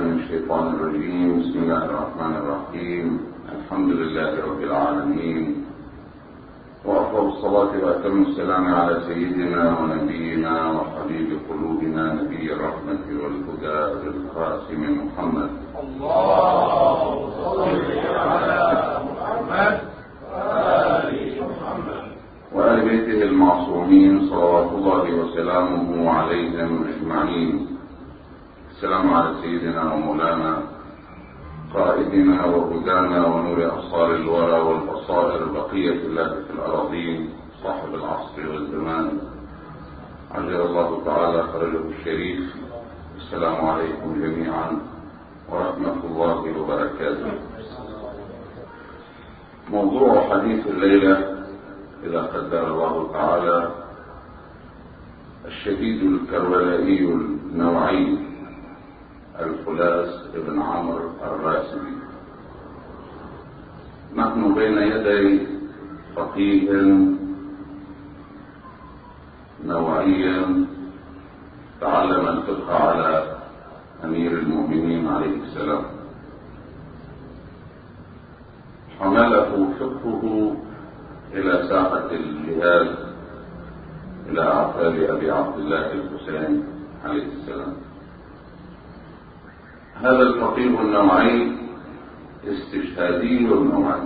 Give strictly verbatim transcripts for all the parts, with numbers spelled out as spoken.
من الشيطان الرجيم. بسم الله الرحمن الرحيم. الحمد لله رب العالمين، وأفضل الصلاة وأتم السلام على سيدنا ونبينا وحبيب قلوبنا نبي الرحمة والهدى القاسم محمد. اللهم صل على محمد وآل محمد وآل بيته المعصومين صلوات الله وسلامه عليهم أجمعين. السلام على سيدنا ومولانا قائدنا وهدانا ونور أبصار الورى والبصائر بقية الله في الأراضين، صاحب العصر والزمان، عجل الله تعالى فرجه الشريف. السلام عليكم جميعا ورحمة الله وبركاته. موضوع حديث الليلة إذا قدر الله تعالى الشهيد الكربلائي النوعي الفلاس ابن عمرو الراسبي. نحن بين يدي فقيه نوعي تعلم الفقه على أمير المؤمنين عليه السلام، حمله فقهه إلى ساحة الجهاد إلى أعقاب أبي عبد الله الحسين عليه السلام. هذا الفقيه النوعي استشهادي نوعي،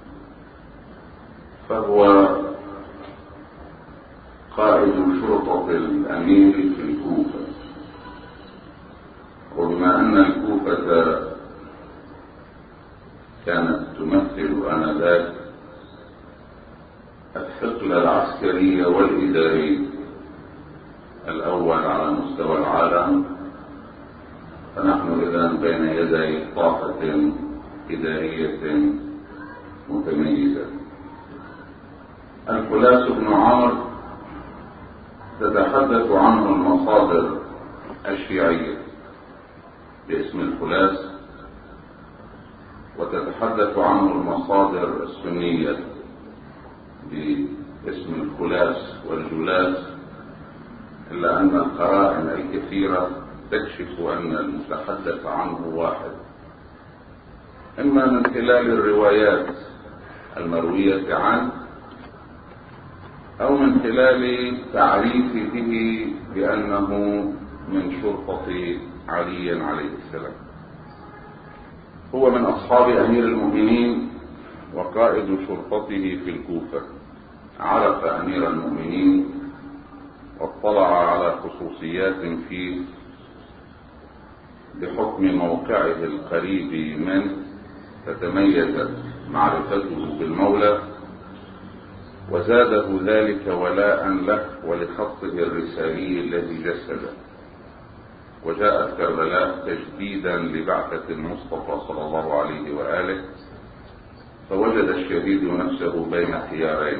فهو قائد شرطة الأمير في الكوفة، وبما أن الكوفة كانت تمثل آنذاك الثقل العسكري والإداري الأول على مستوى العالم، فنحن إذن بين يدي طاقة إدارية متميزة. الفلاس بن عمرو تتحدث عنه المصادر الشيعية باسم الفلاس، وتتحدث عنه المصادر السنية باسم الفلاس والجلاس، إلا أن القرائن الكثيرة تكشف أن المتحدث عنه واحد، إما من خلال الروايات المروية عنه أو من خلال تعريفه بأنه من شرطة علي عليه السلام. هو من أصحاب أمير المؤمنين وقائد شرطته في الكوفة، عرف أمير المؤمنين واطلع على خصوصيات فيه بحكم موقعه القريب منه، فتميزت معرفته بالمولى وزاده ذلك ولاء له ولخطه الرسالي الذي جسده. وجاءت كربلاء تجديدا لبعثة المصطفى صلى الله عليه وآله، فوجد الشهيد نفسه بين خيارين،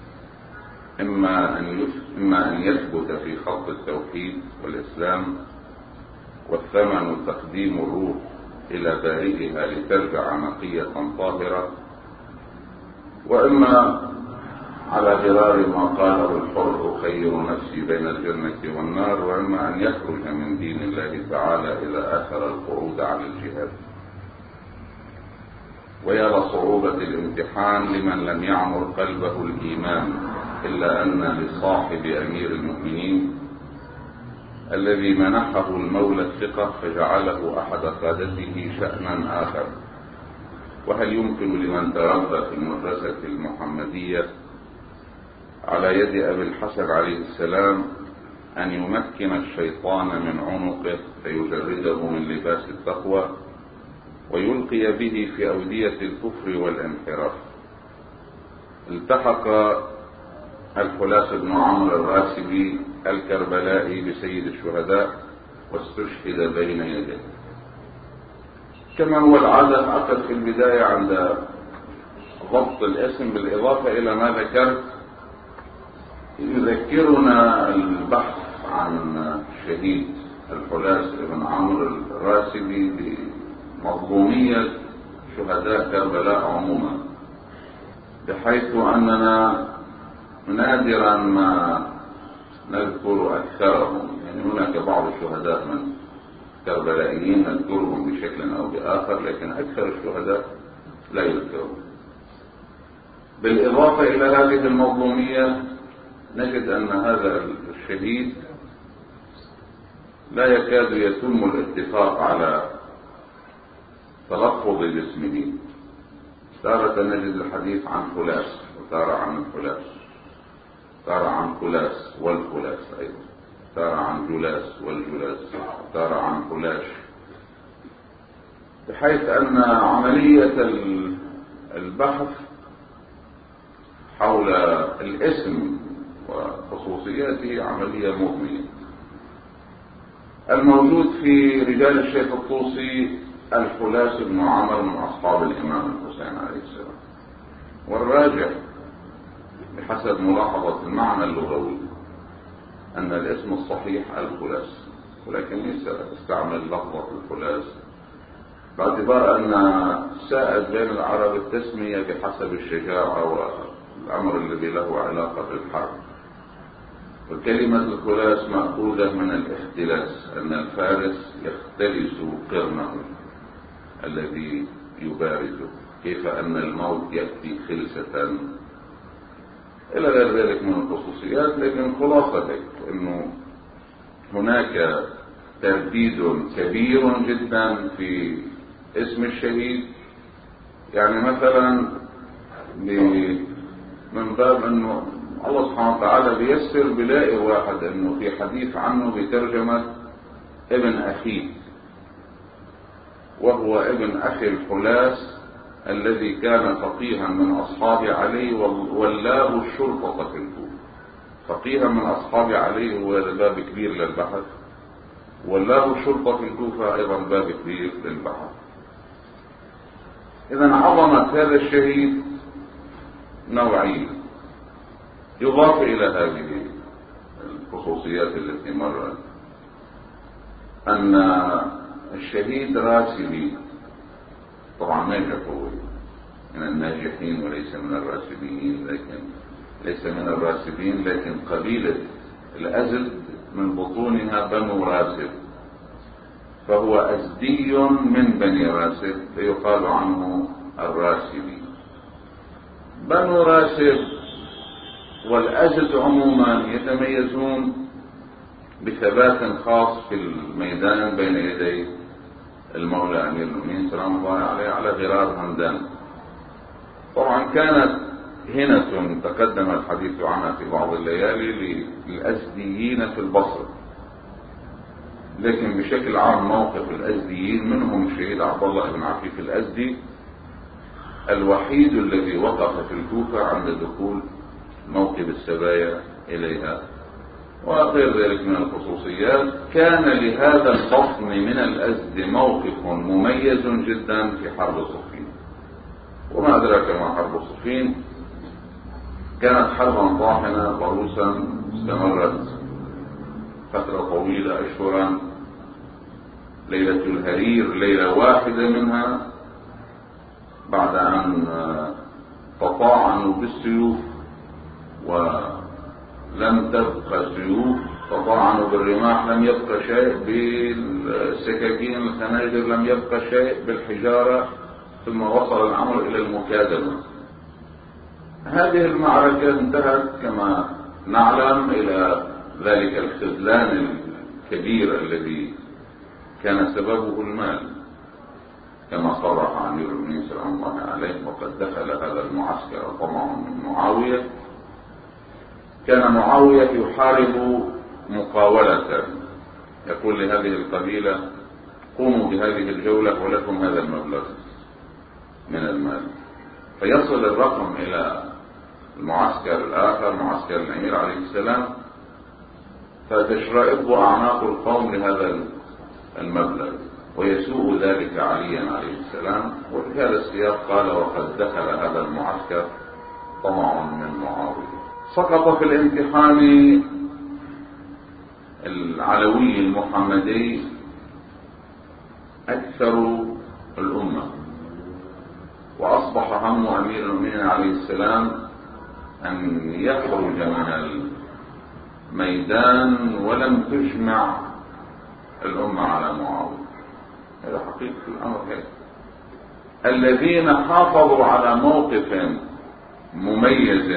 إما أن إما أن يثبت في خط التوحيد والإسلام، والثمن تقديم الروح إلى بارئها لترجع نقية طاهرة، وإما على غرار ما قاله الحر خير نفسي بين الجنة والنار، وإما أن يخرج من دين الله تعالى إلى آخر القعود على الجهاد. ويا لصعوبة الامتحان لمن لم يعمر قلبه الإيمان، إلا أن لصاحب أمير المؤمنين الذي منحه المولى الثقة فجعله أحد قادته شأنا آخر. وهل يمكن لمن تربى في المدرسة المحمدية على يد أبي الحسن عليه السلام أن يمكن الشيطان من عنقه فيجرده من لباس التقوى ويلقي به في أودية الكفر والانحراف؟ التحق الفلاس بن عمرو الراسبي الكربلائي بسيد الشهداء واستشهد بين يديه. كما هو العادة، عقد في البداية عند ضبط الاسم بالإضافة إلى ما ذكرت يذكرنا البحث عن الشهيد الفلاس بن عمرو الراسبي بمضمونية شهداء كربلاء عموما، بحيث أننا نادرا ما نذكر أكثرهم. يعني هناك بعض الشهداء من الكربلائيين نذكرهم بشكل أو بآخر، لكن أكثر الشهداء لا يذكرون. بالإضافة إلى هذه المظلومية نجد أن هذا الشهيد لا يكاد يتم الاتفاق على تلفظ باسمه. تارة نجد الحديث عن فلاس، وتارة عن الفلاس، تارة عن فلاس والفلاس أيضا، تارة عن جلاس والجلاس، تارة عن فلاش، بحيث أن عملية البحث حول الاسم وخصوصياته عملية مهمة. الموجود في رجال الشيخ الطوسي الفلاس بن عمر من أصحاب الإمام الحسين عليه السلام، والراجح بحسب ملاحظة المعنى اللغوي أن الاسم الصحيح الفلاس، ولكني سأستعمل لفظة الفلاس باعتبار أن سائد بين العرب التسمية بحسب الشجاعة والأمر الذي له علاقة بالحرب. وكلمة الفلاس مأخوذة من الاختلاس، أن الفارس يختلس قرنه الذي يبارزه، كيف أن الموت يأتي خلسة إلى غير ذلك من الخصوصيات. لكن خلاصتك أنه هناك ترديد كبير جدا في اسم الشهيد، يعني مثلا من باب أنه الله سبحانه وتعالى بيسر بلاقي واحد أنه في حديث عنه بترجمة ابن أخيه، وهو ابن أخي الفلاس الذي كان فقيها من أصحاب علي ولاه الشرطة في الكوفة. فقيها من أصحاب علي هو باب كبير للبحث، ولاه الشرطة في الكوفة أيضا باب كبير للبحث. إذن عظمت هذا الشهيد نوعين، يضاف إلى هذه الخصوصيات التي مرت أن الشهيد راسبي، طبعا ناجح هو من الناجحين وليس من الراسبين، لكن ليس من الراسبين لكن قبيلة الأزد من بطونها بنو راسب، فهو أزدي من بني راسب فيقال عنه الراسبي. بنو راسب والأزد عموما يتميزون بثبات خاص في الميدان بين يدي المولى أمير المؤمنين سلام الله عليه على غرار همدان. طبعا كانت هنة تقدم الحديث عنها في بعض الليالي للأزديين في البصرة، لكن بشكل عام موقف الأزديين منهم الشهيد عبد الله بن عفيف الأزدي الوحيد الذي وقف في الكوفة عند دخول موكب السبايا إليها وغير ذلك من الخصوصيات. كان لهذا الفصل من الأزد موقف مميز جدا في حرب صفين. وما أدراك ما حرب صفين؟ كانت حربا طاحنة ضروسا استمرت فترة طويلة أشهرا، ليلة الهرير ليلة واحدة منها، بعد أن تطاعنوا بالسيوف ولم تبقى سيوف، تطاعنوا بالرماح لم يبقى شيء، بالسكاكين الخناجر لم يبقى شيء، بالحجارة، ثم وصل الأمر إلى المكادمة. هذه المعركة انتهت كما نعلم إلى ذلك الخذلان الكبير الذي كان سببه المال، كما صرح أمير المؤمنين سلام الله عليه. وقد دخل هذا المعسكر طمع من معاوية. كان معاوية يحارب مقاولة، يقول لهذه القبيلة قوموا بهذه الجولة ولكم هذا المبلغ من المال، فيصل الرقم إلى المعسكر الآخر معسكر الأمير عليه السلام، فتشرئب أعناق القوم لهذا المبلغ، ويسوء ذلك عليا عليه السلام. وفي هذا السياق قال وقد دخل هذا المعسكر طمع من معاوية. سقط في الامتحان العلوي المحمدي أكثر الأمة، وأصبح هم أمير المؤمنين عليه السلام أن يخرج من الميدان ولم تجمع الأمة على معاوية. هذا حقيقة الأمر. هذا الذين حافظوا على موقف مميز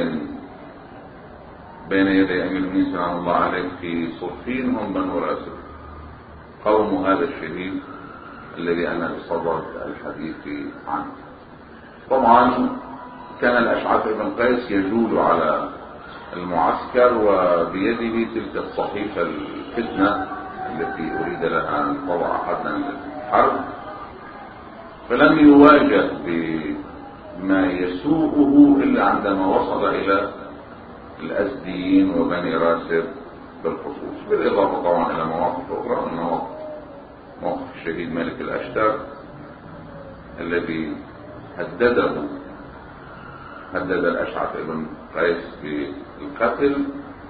بين يدي أمير المؤمنين سلام الله عليه في صفين هم بنو الأسد، قوم هذا الشهيد الذي أنا بصدد الحديث عنه. طبعا كان الأشعث بن قيس يجول على المعسكر وبيده تلك الصحيفة الفتنة التي أريد لها أن تضع حدا للحرب، فلم يواجه بما يسوءه إلا عندما وصل إلى الأسديين وبني راسب بالخصوص، بالإضافة طبعا إلى مواقف أخرى، منها موقف الشهيد ملك الأشتر الذي هدده هدد الأشعث بن قيس بالقتل.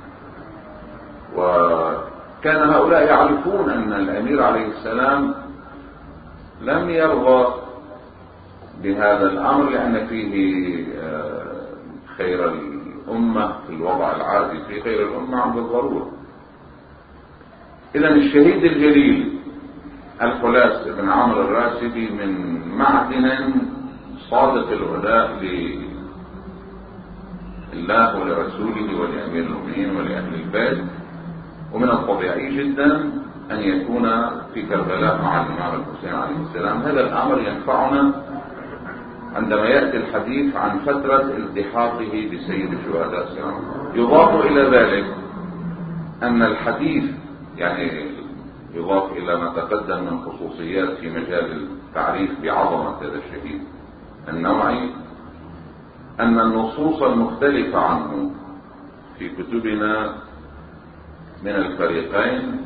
وكان هؤلاء يعرفون أن الأمير عليه السلام لم يرضى بهذا الأمر لأن فيه خير الأمة في الوضع العادي، في خير الأمة عند الضرورة. إذن الشهيد الجليل الخلاس بن عمرو الراسبي من معدن صادق الولاء لله ولرسوله ولأمير المؤمنين ولأهل البيت، ومن الطبيعي جدا أن يكون في كربلاء مع الإمام الحسين عليه السلام. هذا الأمر ينفعنا عندما يأتي الحديث عن فترة التحاقه بسيد الشهداء سلام الله. يضاف إلى ذلك أن الحديث يعني يضاف إلى ما تقدم من خصوصيات في مجال التعريف بعظمة هذا الشهيد النوعي، أن النصوص المختلفة عنه في كتبنا من الفريقين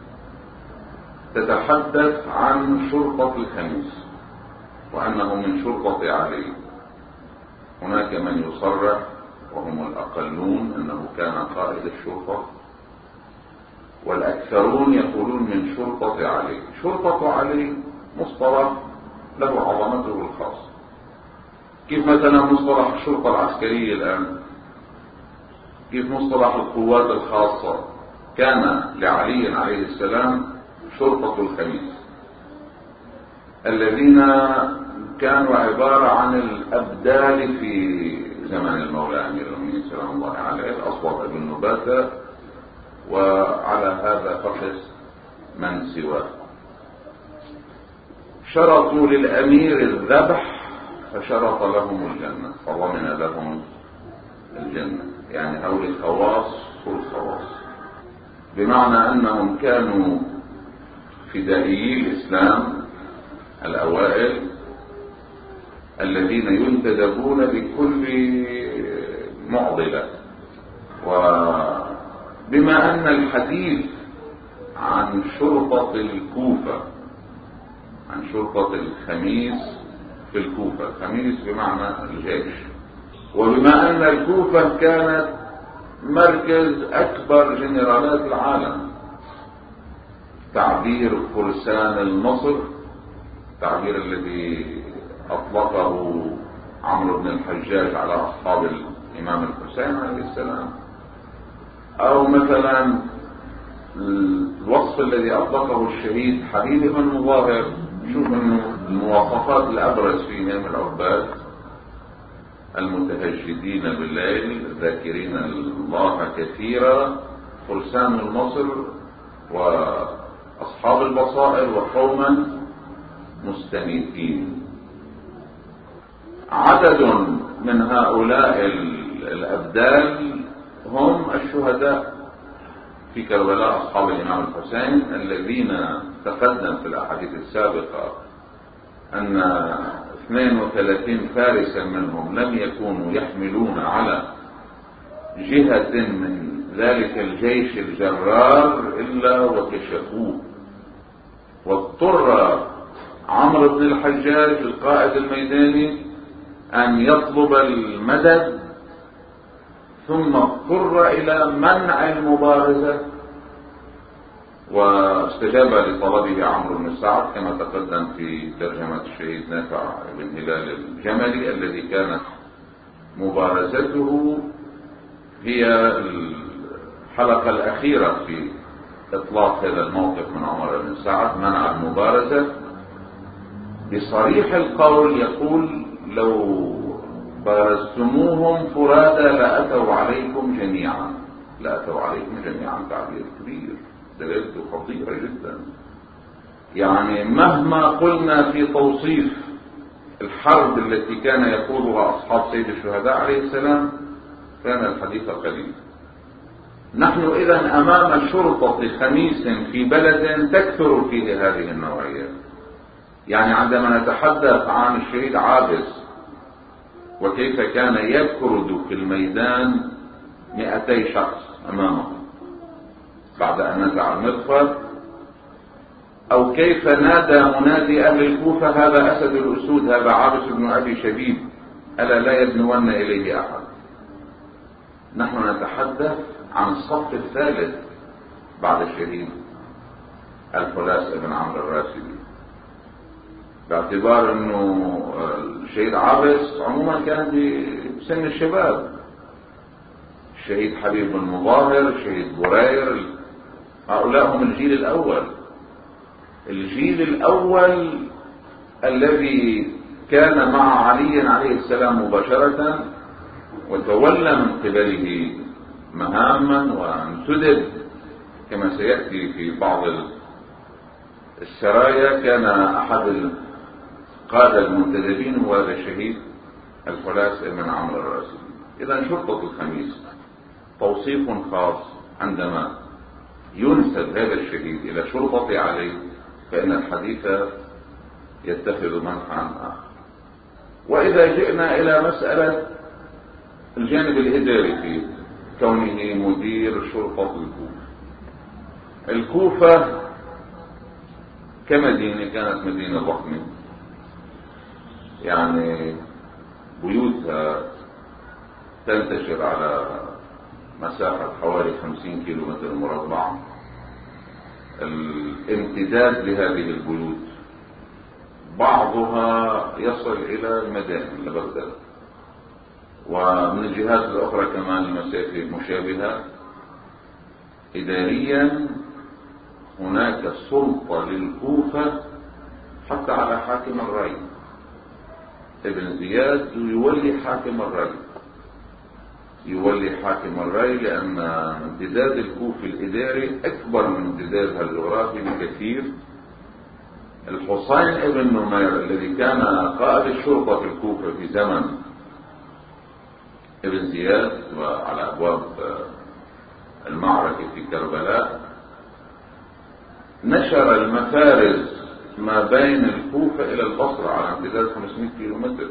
تتحدث عن شرطة الخميس وأنه من شرطة علي. هناك من يصرح وهم الأقلون أنه كان قائد الشرطة، والأكثرون يقولون من شرطة علي. شرطة علي مصطلح له عظمته الخاصة، كيف مثلا مصطلح الشرطة العسكرية الآن، كيف مصطلح القوات الخاصة كان لعلي عليه السلام شرطة الخميس، الذين كانوا عبارة عن الأبدال في زمن المولى أمير المؤمنين سلام الله عليه، الأصوات بن نباتة، وعلى هذا فقس من سواه. شرطوا للأمير الذبح فشرط لهم الجنة، فضمن لهم الجنة. يعني هؤلاء الخواص والخواص، بمعنى أنهم كانوا فدائيي الإسلام الأوائل الذين ينتدبون بكل معضلة. وبما أن الحديث عن شرطة الكوفة، عن شرطة الخميس في الكوفة، الخميس بمعنى الجيش، وبما أن الكوفة كانت مركز أكبر جنرالات العالم، تعبير فرسان النصر، التعبير الذي أطلقه عمرو بن الحجاج على أصحاب الإمام الحسين عليه السلام، أو مثلا الوصف الذي أطلقه الشهيد حبيب بن مظاهر. شوف أنه المواصفات الأبرز فيهم العباد المتهجدين بالليل ذاكرين الله كثيرا، فرسان النصر وأصحاب البصائر وقوما مستميتين. عدد من هؤلاء الأبدال هم الشهداء في كربلاء أصحاب الإمام الحسين، الذين تقدم في الأحاديث السابقة أن اثنين وثلاثين فارسا منهم لم يكونوا يحملون على جهة من ذلك الجيش الجرار إلا وكشفوه، واضطر عمرو بن الحجاج القائد الميداني أن يطلب المدد، ثم اضطر إلى منع المبارزة، واستجاب لطلبه عمرو بن سعد كما تقدم في ترجمة الشهيد نافع بن هلال الجملي، الذي كانت مبارزته هي الحلقة الأخيرة في إطلاق هذا الموقف من عمر بن سعد، منع المبارزة بصريح القول، يقول لو بارزتموهم فرادى لأتوا عليكم جميعا، لأتوا عليكم جميعا، تعبير كبير، دلالته خطيرة جدا. يعني مهما قلنا في توصيف الحرب التي كان يقودها أصحاب سيد الشهداء عليه السلام كان الحديث قليل. نحن إذن أمام شرطة خميس في بلد تكثر فيه هذه النوعيات. يعني عندما نتحدث عن الشهيد عابس وكيف كان يبرد في الميدان مئتي شخص أمامه بعد أن نزع المغفر، أو كيف نادى منادي أهل الكوفة هذا أسد الأسود، هذا عابس بن أبي شبيب، ألا لا يدنون إليه أحد. نحن نتحدث عن الصف الثالث بعد الشهيد الفلاس بن عمرو الراسبي، باعتبار أنه الشهيد عابس عموما كان بسن الشباب، الشهيد حبيب بن مظاهر، الشهيد برير، هؤلاء هم الجيل الأول، الجيل الأول الذي كان مع علي عليه السلام مباشرة وتولى من قبله مهاما وانتدب كما سيأتي في بعض السرايا. كان أحد القادة المنتدبين هو هذا الشهيد الفلاس بن عمرو الراسبي. إذا شرطة الخميس توصيف خاص، عندما ينسب هذا الشهيد إلى شرطة علي فإن الحديث يتخذ منحا آخر. وإذا جئنا إلى مسألة الجانب الإداري في كونه مدير شرطة الكوفة، الكوفة كمدينة كانت مدينة ضخمة، يعني بيوتها تنتشر على مساحة حوالي خمسين كيلو متر مربع. الامتداد لهذه البيوت بعضها يصل إلى المدائن لبغداد، ومن الجهات الأخرى كمان المسافة مشابهة. إداريا هناك سلطة للكوفة حتى على حاكم الري، ابن زياد يولي حاكم الري، يولي حاكم الري لأن امتداد الكوفة الإداري أكبر من امتدادها الجغرافي بكثير. الحسين ابن نمير الذي كان قائد الشرطة في الكوفة في زمن ابن زياد وعلى أبواب المعركة في كربلاء نشر المفارز ما بين الكوفة إلى البصرة على امتداد خمسمائة كيلو متر.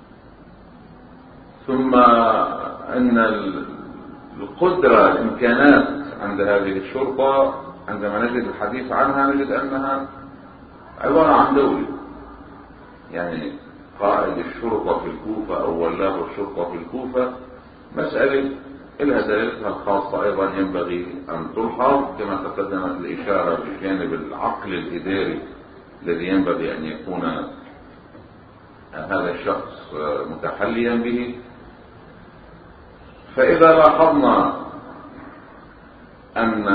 ثم أن القدرة الإمكانات عند هذه الشرطة عندما نجد الحديث عنها نجد أنها عبارة عن دولة، يعني قائد الشرطة في الكوفة أو ولاه الشرطة في الكوفة مسألة لها دلالتها الخاصة أيضا ينبغي أن تلحظ، كما تقدمت الإشارة بجانب العقل الإداري الذي ينبغي أن يكون هذا الشخص متحليا به. فإذا لاحظنا أن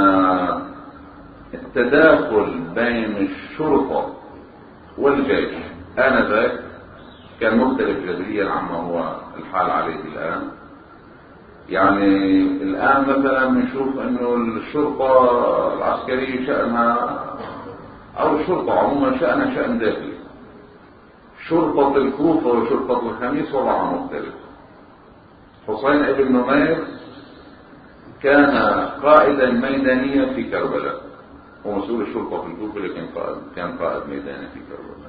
التداخل بين الشرطة والجيش آنذاك كان مختلف جذريا عما هو الحال عليه الآن. يعني الآن مثلا نشوف أنه الشرطة العسكرية شأنها أو الشرطة عموما شأنها شأن داخلي. شرطة الكوفة وشرطة الخميس وضعها مختلف. حسين ابن نمير كان قائدا ميدانيا في كربلاء، ومسؤول الشرطة في الكوفة لكن قائد كان قائد ميداني في كربلاء.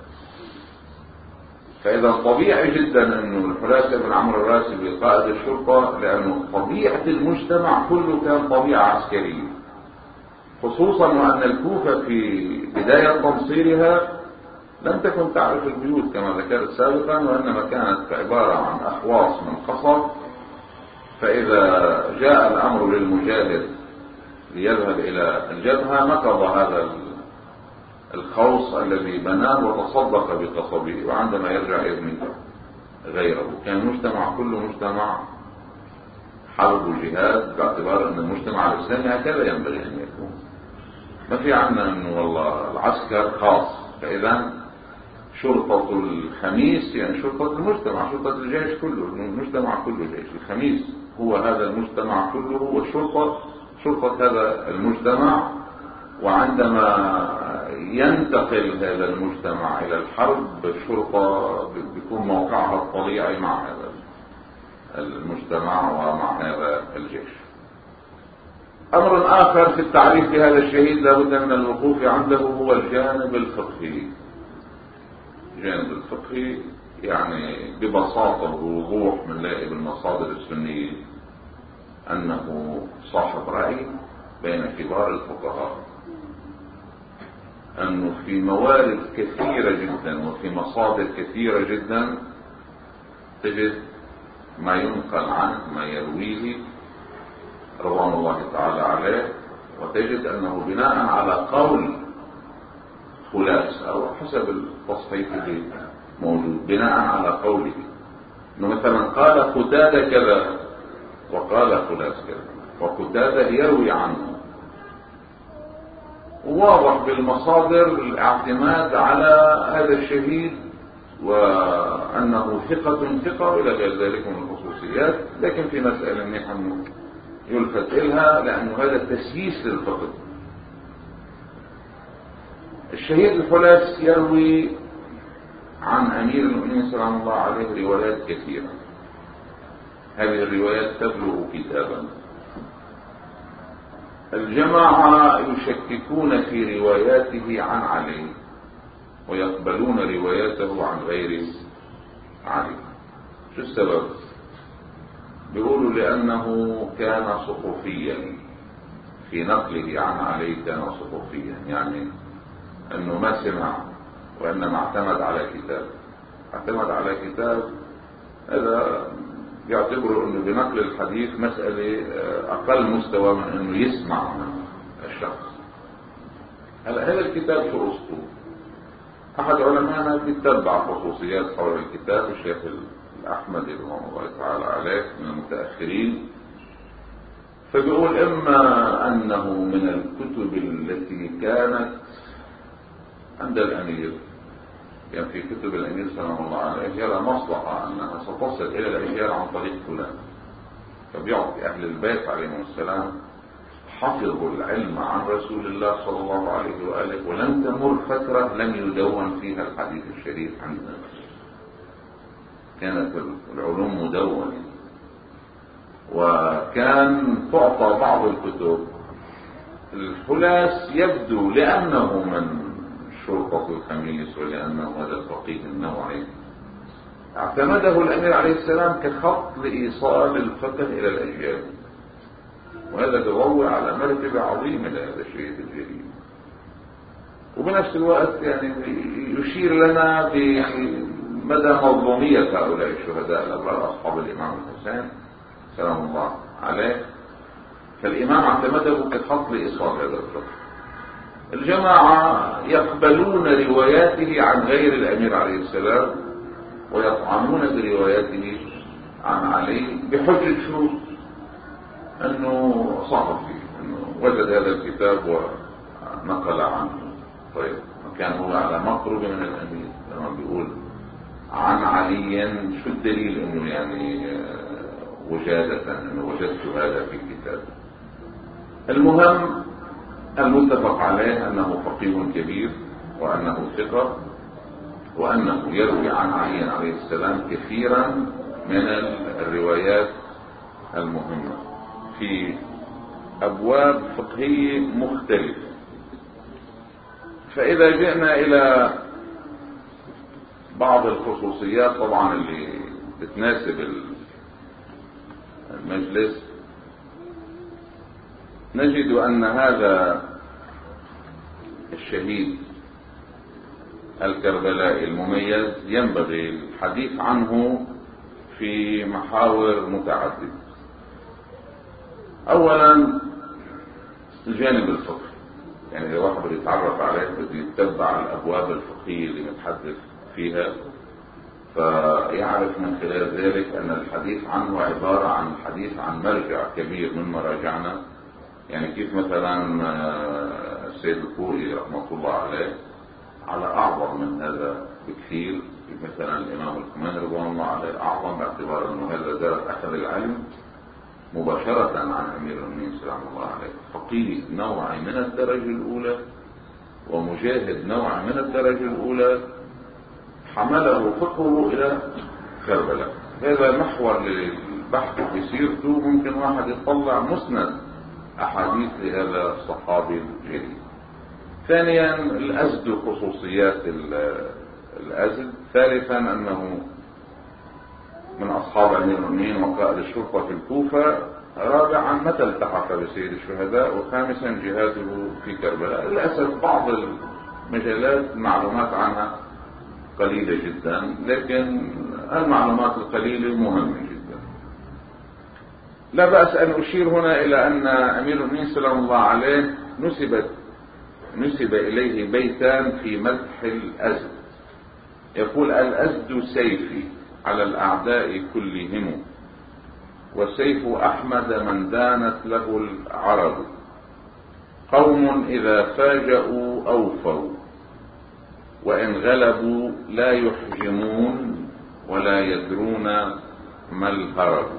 فإذا طبيعي جدا أنه الفلاس بن عمرو الراسبي قائد الشرطة، لأنه طبيعة المجتمع كله كان طبيعة عسكرية، خصوصا وأن الكوفة في بداية تنصيرها لم تكن تعرف البيوت كما ذكرت سابقا، وإنما كانت عبارة عن أحواص من قصب. فإذا جاء الأمر للمجاهد ليذهب إلى الجبهة نقض هذا الخوص الذي بناه وتصدق بقصبه، وعندما يرجع يبني غيره. كان المجتمع كله مجتمع حرب وجهاد، باعتبار أن المجتمع الإسلامي هكذا ينبغي أن يكون. ما في عنا انه والله العسكر خاص، فاذا شرطة الخميس يعني شرطة المجتمع، شرطة الجيش كله، المجتمع كله جيش. الخميس هو هذا المجتمع كله، هو الشرطة، شرطة هذا المجتمع. وعندما ينتقل هذا المجتمع الى الحرب، الشرطة بيكون موقعها الطبيعي مع هذا المجتمع ومع هذا الجيش. امر اخر في التعريف بهذا الشهيد لابد من الوقوف عنده هو الجانب الفقهي. الجانب الفقهي يعني ببساطة ووضوح من نلاقي بالمصادر السنية انه صاحب رأي بين كبار الفقهاء، انه في موارد كثيرة جدا وفي مصادر كثيرة جدا تجد ما ينقل عنه، ما يرويه رضوان الله تعالى عليه، وتجد انه بناء على قول خلاص او حسب التصحيح اللي موجود، بناء على قوله انه مثلا قال قتادة كذا وقال خلاص كذا، وقتادة يروي عنه، واضح بالمصادر الاعتماد على هذا الشهيد وانه ثقة ثقة الى غير ذلك من الخصوصيات. لكن في مسألة نحن يلفت إلها لأنه هذا تسييس للفقه. الشهيد الحلاس يروي عن أمير المؤمنين سلام الله عليه روايات كثيرة، هذه الروايات تبلغ كتابا. الجماعة يشككون في رواياته عن علي ويقبلون رواياته عن غير علي. شو السبب؟ بيقولوا لأنه كان صحفيا، في نقله عن علي كان صحفيا، يعني أنه ما سمع وإنما اعتمد على كتاب. اعتمد على كتاب هذا يعتبروا أنه بنقل الحديث مسألة أقل مستوى من أنه يسمع من الشخص. هلا هذا الكتاب شو قصته؟ أحد علمائنا بيتبع خصوصيات حول الكتاب، الشيخ الأحمدي رحمه الله تعالى عليه من المتأخرين، فبيقول إما أنه من الكتب التي كانت عند الأمير، يعني في كتب الأمير سلام الله عليه يرى مصلحة أنها ستصل إلى الأجيال عن طريق فلان، فبيعطي أهل البيت عليهم السلام حفظوا العلم عن رسول الله صلى الله عليه وآله، ولم تمر فترة لم يدون فيها الحديث الشريف عندنا. كانت العلوم مدونة، وكان تعطى بعض الكتب. الحلاس يبدو لأنه من شرطة الخميس ولأنه هذا الفقيه النوعي اعتمده الأمير عليه السلام كخط لإيصال الفقه إلى الأجيال، وهذا تضوي على مرتبة عظيمة لهذا الشهيد الجليل. وبنفس الوقت يعني يشير لنا بمدى مظلومية هؤلاء الشهداء الأبرار أصحاب الإمام الحسين سلام الله عليه، فالإمام اعتمده كخط لإيصال هذا الفقه. الجماعة يقبلون رواياته عن غير الأمير عليه السلام ويطعنون برواياته عن علي بحجة شو؟ أنه صحفي، أنه وجد هذا الكتاب ونقل عنه. طيب كان هو على مقرب من الأمير لما بيقول عن علي، شو الدليل أنه يعني وجادة أنه وجدت هذا في الكتاب؟ المهم المتفق عليه أنه فقيه كبير وأنه ثقة وأنه يروي عن علي عليه السلام كثيرا من الروايات المهمة في أبواب فقهية مختلفة. فإذا جئنا إلى بعض الخصوصيات طبعا اللي بتناسب المجلس، نجد أن هذا الشهيد الكربلائي المميز ينبغي الحديث عنه في محاور متعددة. أولا الجانب الفقهي، يعني لو واحد بده يتعرف عليه بده يتبع الأبواب الفقهية اللي نتحدث فيها، فيعرف من خلال ذلك أن الحديث عنه عبارة عن الحديث عن مرجع كبير من مراجعنا. يعني كيف مثلا السيد الخوئي رحمة الله عليه على أعظم من هذا بكثير. مثلا الإمام الخميني رضوان الله عليه أعظم، باعتبار أنه هذا درس أخذ العلم مباشرة عن أمير المؤمنين سلام الله عليه، فقيه نوعي من الدرجة الأولى ومجاهد نوعي من الدرجة الأولى، حمله فقهه إلى كربلاء. هذا محور للبحث في سيرته، ممكن واحد يطلع مسند أحاديث لهذا الصحابي الجليل. ثانيا الأزد، خصوصيات الأزد. ثالثا أنه من أصحاب أمير المؤمنين وقائد الشرطة في الكوفة. رابعا متى التحق بسيد الشهداء. وخامسا جهاده في كربلاء. للأسف بعض المجالات معلومات عنها قليلة جدا، لكن المعلومات القليلة مهمة جدا. لا بأس أن أشير هنا إلى أن أمير المؤمنين سلام الله عليه نسبت نسب إليه بيتان في مدح الأزد. يقول: الأزد سيفي على الأعداء كلهم، وسيف أحمد من دانت له العرب، قوم إذا فاجأوا أوفوا، وإن غلبوا لا يحجمون ولا يدرون ما الهرب.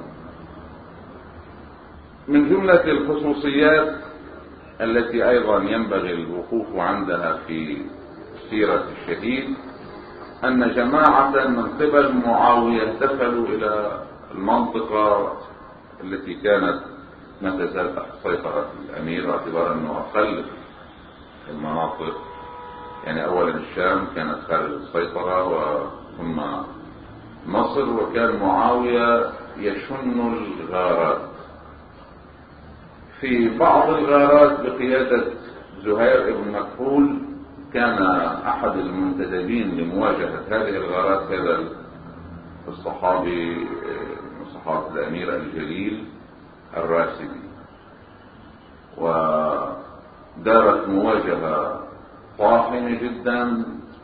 من جملة الخصوصيات التي أيضا ينبغي الوقوف عندها في سيرة الشهيد أن جماعة من قبل معاوية دخلوا إلى المنطقة التي كانت ما تزال تحت سيطرة الأمير، باعتبار أنه أقل المناطق، يعني أولا الشام كانت خارج السيطرة وثم مصر، وكان معاوية يشن الغارات. في بعض الغارات بقيادة زهير بن مكحول كان أحد المنتدبين لمواجهة هذه الغارات هذا الصحابي من صحابة الأمير الجليل الراسبي، ودارت مواجهة طاحنة جدا،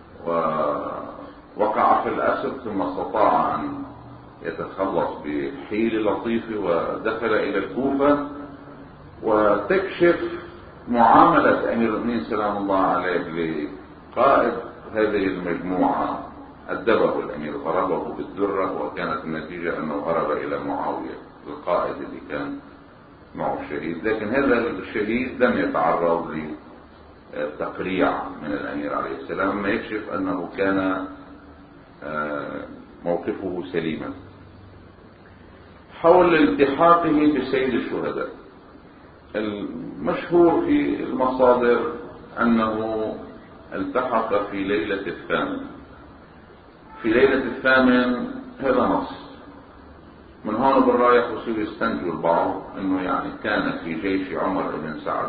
ووقع في الأسر ثم استطاع أن يتخلص بحيلة لطيفة ودخل إلى الكوفة. وتكشف معاملة أمير المؤمنين سلام الله عليه لقائد هذه المجموعة. أدبه الأمير، ضربه بالدرة، وكانت النتيجة أنه هرب إلى معاوية القائد اللي كان معه الشهيد. لكن هذا الشهيد لم يتعرض لتقريع من الأمير عليه السلام، ما يكشف أنه كان موقفه سليما. حول التحاقه بسيد الشهداء، المشهور في المصادر أنه التحق في ليلة الثامن. في ليلة الثامن هذا نص، من هون بالرايح يصير يستنتج البعض أنه يعني كان في جيش عمر بن سعد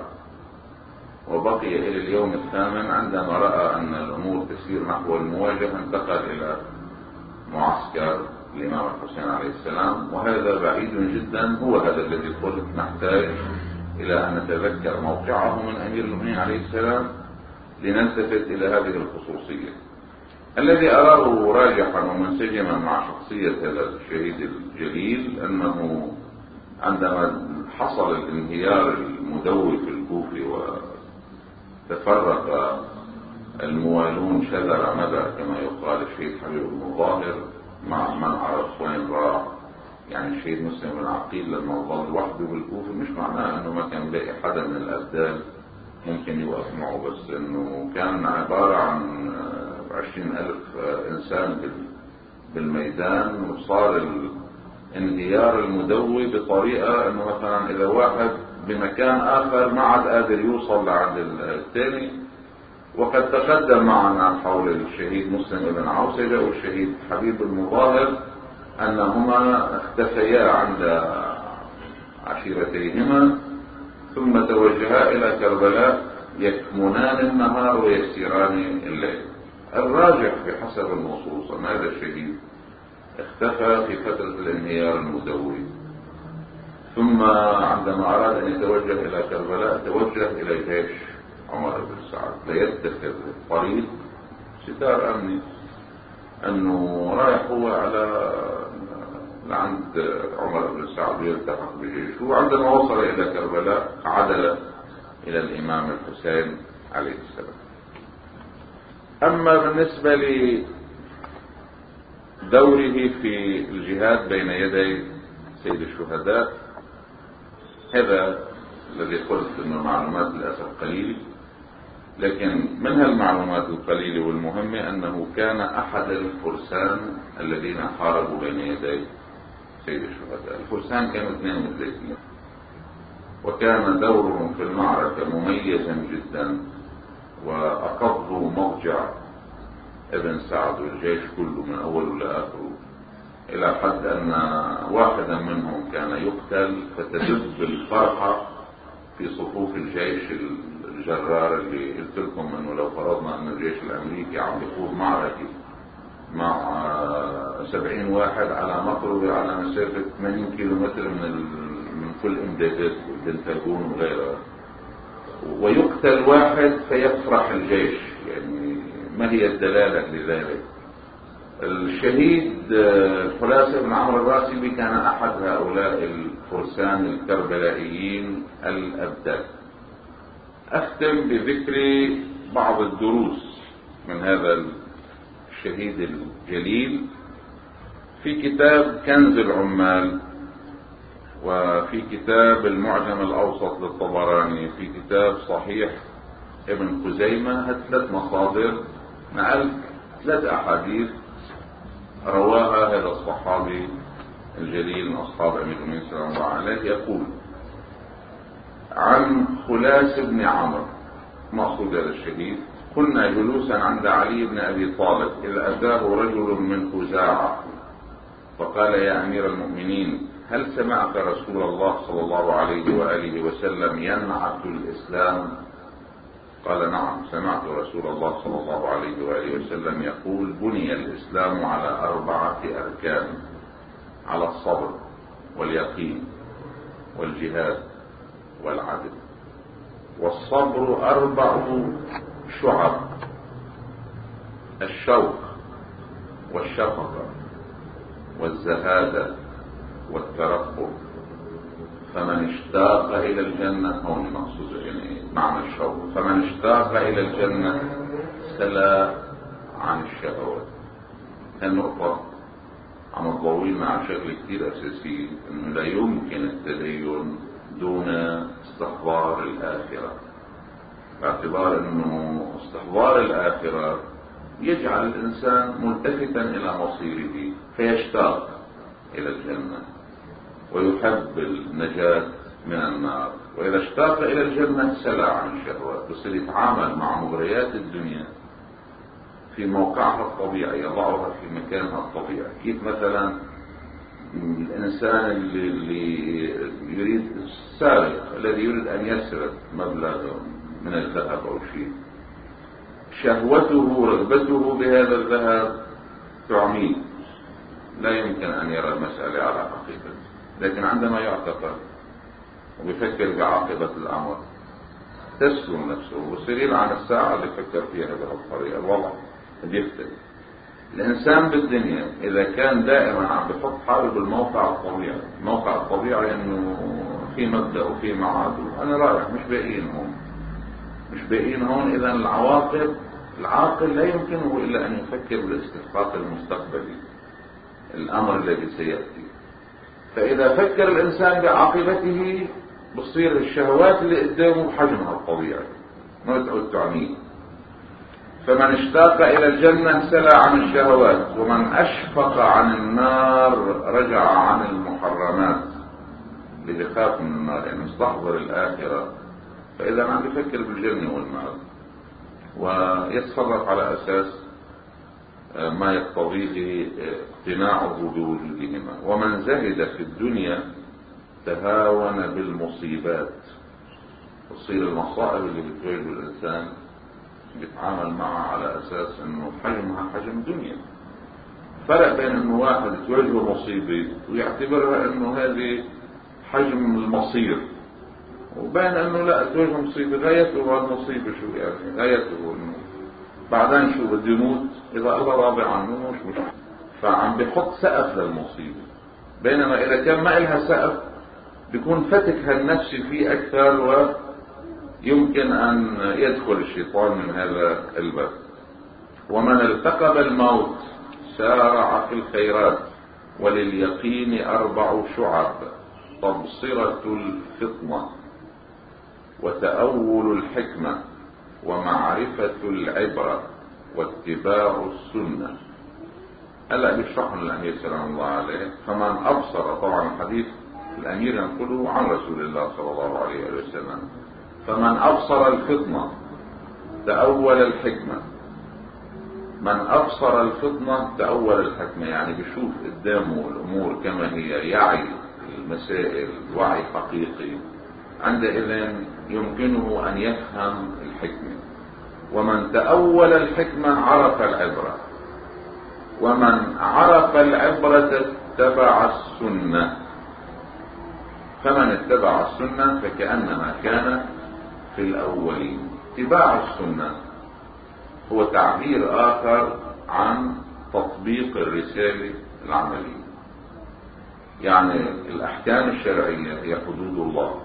وبقي إلى اليوم الثامن. عندما رأى أن الأمور تسير نحو المواجهة انتقل إلى معسكر الإمام الحسين عليه السلام، وهذا بعيد جدا. هو هذا الذي قلت نحتاج إلى أن نتذكر موقعه من أمير المؤمنين عليه السلام لنلتفت إلى هذه الخصوصية. الذي أراه راجحا ومنسجما مع شخصية هذا الشهيد الجليل أنه عندما حصل الانهيار المدوي في الكوفة وتفرق الموالون شذر مدى كما يقال الشهيد حبيب المظاهر مع من عرف وين راح، يعني الشهيد مسلم بن عقيل لما ظل وحده بالكوفة، مش معناه انه ما كان باقي حدا من الابدال ممكن يوقف معه، بس انه كان عبارة عن عشرين الف انسان بالميدان، وصار الانهيار المدوي بطريقة انه مثلا اذا واحد بمكان اخر ما عاد قادر يوصل لعند الثاني. وقد تقدم معنا حول الشهيد مسلم بن عوسجة والشهيد حبيب المظاهر أنهما اختفيا عند عشيرتيهما ثم توجها إلى كربلاء يكمنان النهار ويسيران الليل. الراجح بحسب النصوص أن هذا الشهيد اختفى في فترة الانهيار المدوي، ثم عندما أراد أن يتوجه إلى كربلاء توجه إلى جيش عمر بن سعد ليتخذ طريق ستار أمني أنه رايح هو على عند عمر بن سعد يلتحق بجيشه. وعندما وصل إلى كربلاء عدل إلى الإمام الحسين عليه السلام. أما بالنسبة لدوره في الجهاد بين يدي سيد الشهداء، هذا الذي قلت أنه معلومات للأسف قليلة، لكن من هالمعلومات القليلة والمهمة أنه كان أحد الفرسان الذين حاربوا بين يدي سيد الشهداء. الفرسان كانوا اثنين وثلاثين، وكان دورهم في المعركة مميزا جدا، وأقضوا مضجع ابن سعد والجيش كله من أوله لآخره، إلى حد أن واحدا منهم كان يقتل فتدب الفرحة في صفوف الجيش الجرار اللي قلت لكم انه لو فرضنا ان الجيش الامريكي عم يخوض معركة مع سبعين واحد على مقربة على مسافة ثمانين كيلومتر من من كل امدادات والبنتاغون وغيرها، ويقتل واحد فيفرح الجيش، يعني ما هي الدلالة لذلك؟ الشهيد الخلاصة بن عمرو الراسبي كان احد هؤلاء الفرسان الكربلائيين الابدال. اختم بذكر بعض الدروس من هذا الشهيد الجليل في كتاب كنز العمال، وفي كتاب المعجم الاوسط للطبراني، في كتاب صحيح ابن خزيمة. ثلاث مصادر نقلت ثلاث احاديث رواها هذا الصحابي الجليل من اصحاب امير المؤمنين صلى الله عليه وسلم. يقول عن خلاس بن عمرو مقصود هذا الشهيد: كنا جلوسا عند علي بن ابي طالب اذ اتاه رجل من خزاعة فقال: يا امير المؤمنين، هل سمعت رسول الله صلى الله عليه واله وسلم ينعت الاسلام؟ قال: نعم، سمعت رسول الله صلى الله عليه واله وسلم يقول: بني الاسلام على اربعة اركان، على الصبر واليقين والجهاد والعدل. والصبر اربع شعب: الشوق والشفقة والزهادة والترقب. فمن اشتاق الى الجنة، هون مقصود يعني معنى الشوق، فمن اشتاق الى الجنة سلا عن الشهوات. النقطة عم تضوينا على شغلة كتير اساسية، انه لا يمكن التدين دون استحضار الاخرة، باعتبار انه استحضار الاخرة يجعل الانسان ملتفتا الى مصيره فيشتاق الى الجنة ويحب النجاة من النار. واذا اشتاق الى الجنة سلا عن الشهوات، بصير يتعامل مع مغريات الدنيا في موقعها الطبيعي، يضعها في مكانها الطبيعي. كيف مثلا الانسان اللي, اللي يريد السارق الذي يريد ان يسرق مبلغ من الذهب او شيء، شهوته رغبته بهذا الذهب تعميه، لا يمكن ان يرى المسألة على حقيقة. لكن عندما يعتقد ويفكر بعاقبة الامر تسلم نفسه ويصير عن الساعة اللي فكر فيها بهذه الطريقة. الوضع بيختلف. الانسان بالدنيا اذا كان دائما عم بحط حاله بالموقع الطبيعي، الموقع الطبيعي انه في مبدأ وفي معاد، انا رايح مش باقيين هون مش باقيين هون اذا العواقب، العاقل لا يمكنه الا ان يفكر بالاستحقاق المستقبلي، الامر الذي سيأتي. فاذا فكر الانسان بعاقبته بصير الشهوات اللي قدامه بحجمها الطبيعي ما بتعود تعميه. فمن اشتاق الى الجنة سلا عن الشهوات، ومن اشفق عن النار رجع عن المحرمات، اللي خاف من النار يعني مستحضر الاخرة. فاذا ما بيفكر بالجنة والنار ويتصرف على اساس ما يقتضيه اقتناعه بوجودهما. ومن زهد في الدنيا تهاون بالمصيبات، تصير المصائب اللي بتواجه الانسان بيتعامل معها على اساس انه حجمها حجم دنيا. فرق بين انه واحد تواجهه مصيبة ويعتبرها انه هذه حجم المصير، وبين انه لا تواجهه مصيبة غايته المصيبة شو يعني غايته انه بعدين شو بده يموت، اذا الله راضي عنه مش مشكلة، فعم بيحط سقف للمصيبة. بينما اذا كان ما إلها سقف بيكون فتك هالنفس فيه اكثر يمكن أن يدخل الشيطان من هذا الباب. ومن التقب الموت سارع في الخيرات، ولليقين أربع شعب: تبصرة الفطنة، وتأول الحكمة، ومعرفة العبرة، واتباع السنة. هلا بيشرح الأمير سلام الله عليه: فمن أبصر، طبعا الحديث الأمير ينقله عن رسول الله صلى الله عليه وسلم، فمن أبصر الفطنة تأول الحكمة. من أبصر الفطنة تأول الحكمة، يعني بيشوف قدامه الأمور كما هي، يعي المسائل وعي حقيقي، عندئذ يمكنه أن يفهم الحكمة. ومن تأول الحكمة عرف العبرة، ومن عرف العبرة اتبع السنة. فمن اتبع السنة فكأنما كان في الأولين. اتباع السنة هو تعبير آخر عن تطبيق الرسالة العملية. يعني الأحكام الشرعية هي حدود الله،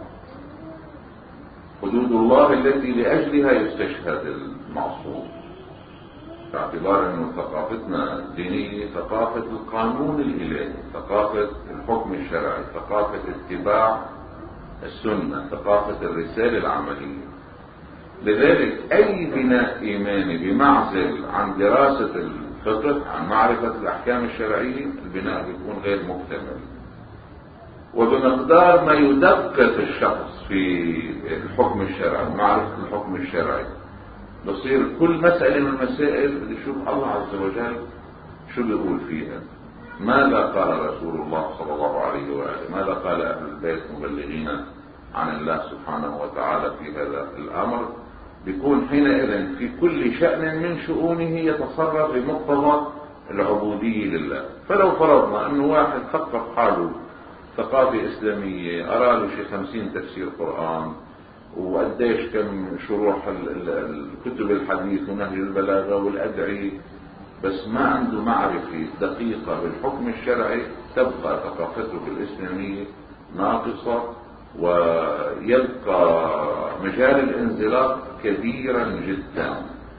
حدود الله التي لأجلها يستشهد المعصوم، باعتبار أن ثقافتنا الدينية ثقافة القانون الإلهي، ثقافة الحكم الشرعي، ثقافة اتباع السنة، ثقافة الرسالة العملية. لذلك أي بناء إيماني بمعزل عن دراسة الفقه، عن معرفة الأحكام الشرعية، البناء بيكون غير مكتمل. وبمقدار ما يدقق الشخص في الحكم الشرعي، معرفة الحكم الشرعي، بصير كل مسألة من المسائل يشوف الله عز وجل شو بيقول فيها، ماذا قال رسول الله صلى الله عليه وآله، ماذا قال أهل البيت مبلغين عن الله سبحانه وتعالى في هذا الأمر. بيكون حينئذ في كل شأن من شؤونه يتصرف بمقتضى العبودية لله. فلو فرضنا أنه واحد ثقف حاله ثقافة إسلامية، أرى له شي خمسين تفسير قرآن، وقديش كم شروح الكتب الحديث ونهج البلاغة والأدعية، بس ما عنده معرفة دقيقة بالحكم الشرعي، تبقى ثقافته الإسلامية ناقصة، ويبقى مجال الانزلاق كبيرا جدا.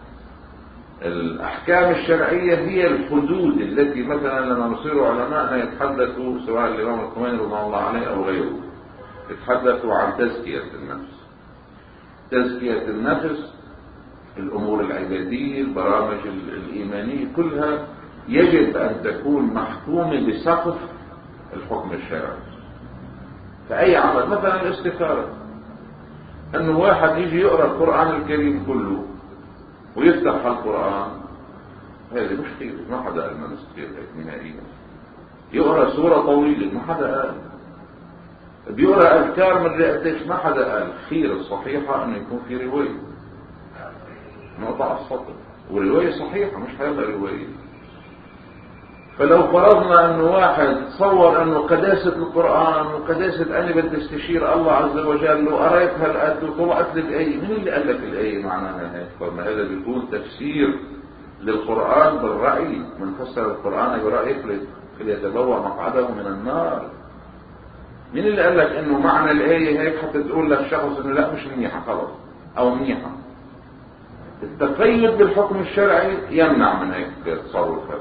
الأحكام الشرعية هي الحدود التي مثلا لما نصير علماءنا يتحدثوا، سواء الإمام الخميني رضي الله عليه أو غيره، يتحدثوا عن تزكية النفس. تزكية النفس، الأمور العبادية، البرامج الإيمانية، كلها يجب أن تكون محكومة بسقف الحكم الشرعي. فأي عمل، مثلا الاستخارة، أنه واحد يجي يقرأ القرآن الكريم كله ويفتح القرآن، هذه مش خير، ما حدا قال ما نستخير هيك نهائيا. يقرأ سورة طويلة، ما حدا قال. بيقرأ أذكار من قديش، ما حدا قال. خير الصحيحة أنه يكون في رواية، نقطع السطر، والرواية صحيحة مش حيلا رواية. فلو فرضنا أنه واحد تصور أنه قداسة القرآن وقداسة أنا بدي استشير الله عز وجل وقريت هالقد وطلعت لك الآية، من اللي قال لك الآية معناها هيك؟ فما هذا بيكون تفسير للقرآن بالرأي. من فسر القرآن برأي فليتبوأ مقعده من النار. من اللي قال لك أنه معنى الآية هيك حتى تقول لك شخص أنه لا مش منيحة خلاص أو منيحة؟ التقيد بالحكم الشرعي يمنع من هيك تصرفات.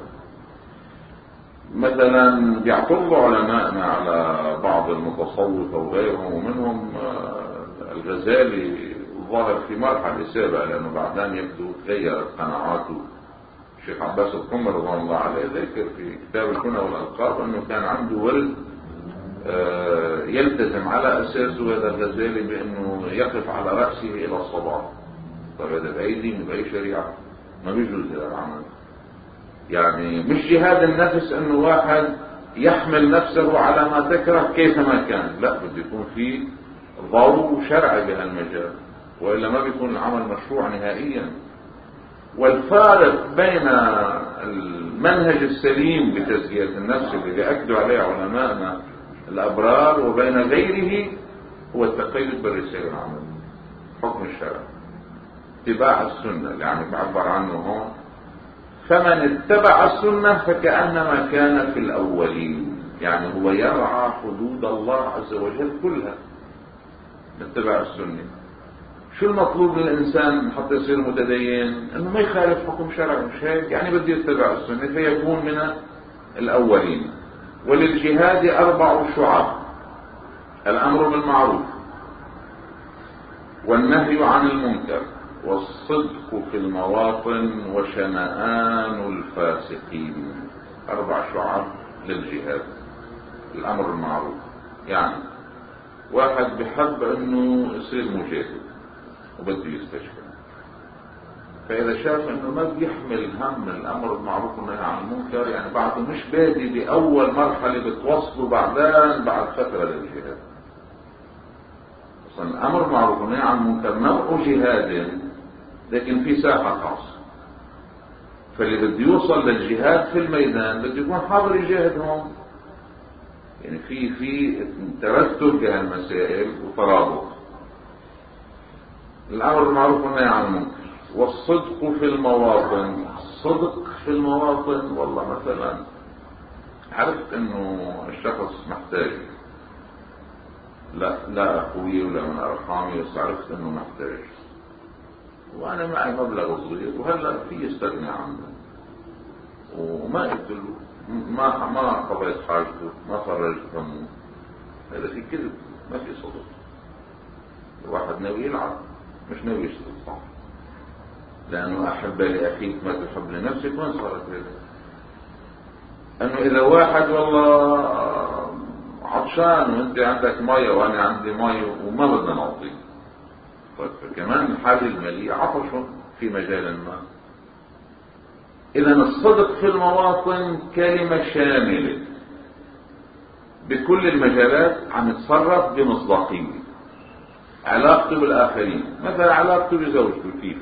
مثلا بيعترضوا علماءنا على بعض المتصوفة وغيرهم، ومنهم الغزالي ظاهر في مرحلة سابقة، لأنه بعدين يبدو تغيرت قناعاته. الشيخ عباس القمر رضي الله عليه ذكر في كتاب الكنى والألقاب أنه كان عنده ولد يلتزم على أساسه هذا الغزالي بأنه يقف على رأسه إلى الصباح. طيب هذا بأي دين بأي شريعة؟ ما بيجوز هذا العمل. يعني مش جهاد النفس انه واحد يحمل نفسه على ما تكره كيفما كان، لا، بده يكون في ضوء شرعي بهالمجال، وإلا ما بيكون العمل مشروع نهائيا. والفارق بين المنهج السليم بتزكية النفس اللي بيأكدوا عليه علماءنا الأبرار وبين غيره هو التقيد بالرسالة العملية، حكم الشرع، اتباع السنة اللي يعني بعبر عنه هون. فمن اتبع السنة فكأنما كان في الأولين، يعني هو يرعى حدود الله عز وجل كلها. اتبع السنة، شو المطلوب للإنسان حتى يصير متدين؟ أنه ما يخالف حكم شرعي، مش هيك؟ يعني بده يتبع السنة فيكون من الأولين. وللجهاد أربع شعب: الأمر بالمعروف، والنهي عن المنكر، والصدق في المواطن، وشنآن الفاسقين. أربع شعب للجهاد. الأمر بالمعروف يعني واحد بحب أنه يصير مجاهد وبده يستشفى، فإذا شاف أنه ما بيحمل هم الأمر بالمعروف والنهي عن المنكر، يعني بعده مش بادي بأول مرحلة بتوصله بعدين بعد فترة للجهاد. أصلا الأمر بالمعروف والنهي عن المنكر نوع جهاد، لكن في ساحة خاصة. فاللي بده يوصل للجهاد في الميدان بده يكون حاضر يجاهد هون، يعني في في ترتب بهالمسائل وترابط. الأمر بالمعروف والنهي عن المنكر، والصدق في المواطن. الصدق في المواطن، والله مثلا عرفت انه الشخص محتاج، لا لا اخوي ولا من ارحامي، بس عرفت انه محتاج وانا معي مبلغ صغير وهلا في يستغني عنه، وما قلت له، ما ما قضيت حاجته، ما فرجت همه، هذا في كذب، ما في صدق. الواحد ناوي يلعب مش ناوي يشتغل صح، لأنه أحب لأخيك ما تحب لنفسك. وين صارت هذا؟ أنه إذا واحد والله عطشان وأنت عندك مية وأنا عندي مية وما بدنا نعطيه، طيب كمان الحال المالي عطش في مجال ما. إذا الصدق في المواطن كلمة شاملة بكل المجالات، عم يتصرف بمصداقية. علاقته بالآخرين، مثلا علاقته بزوجته، كيف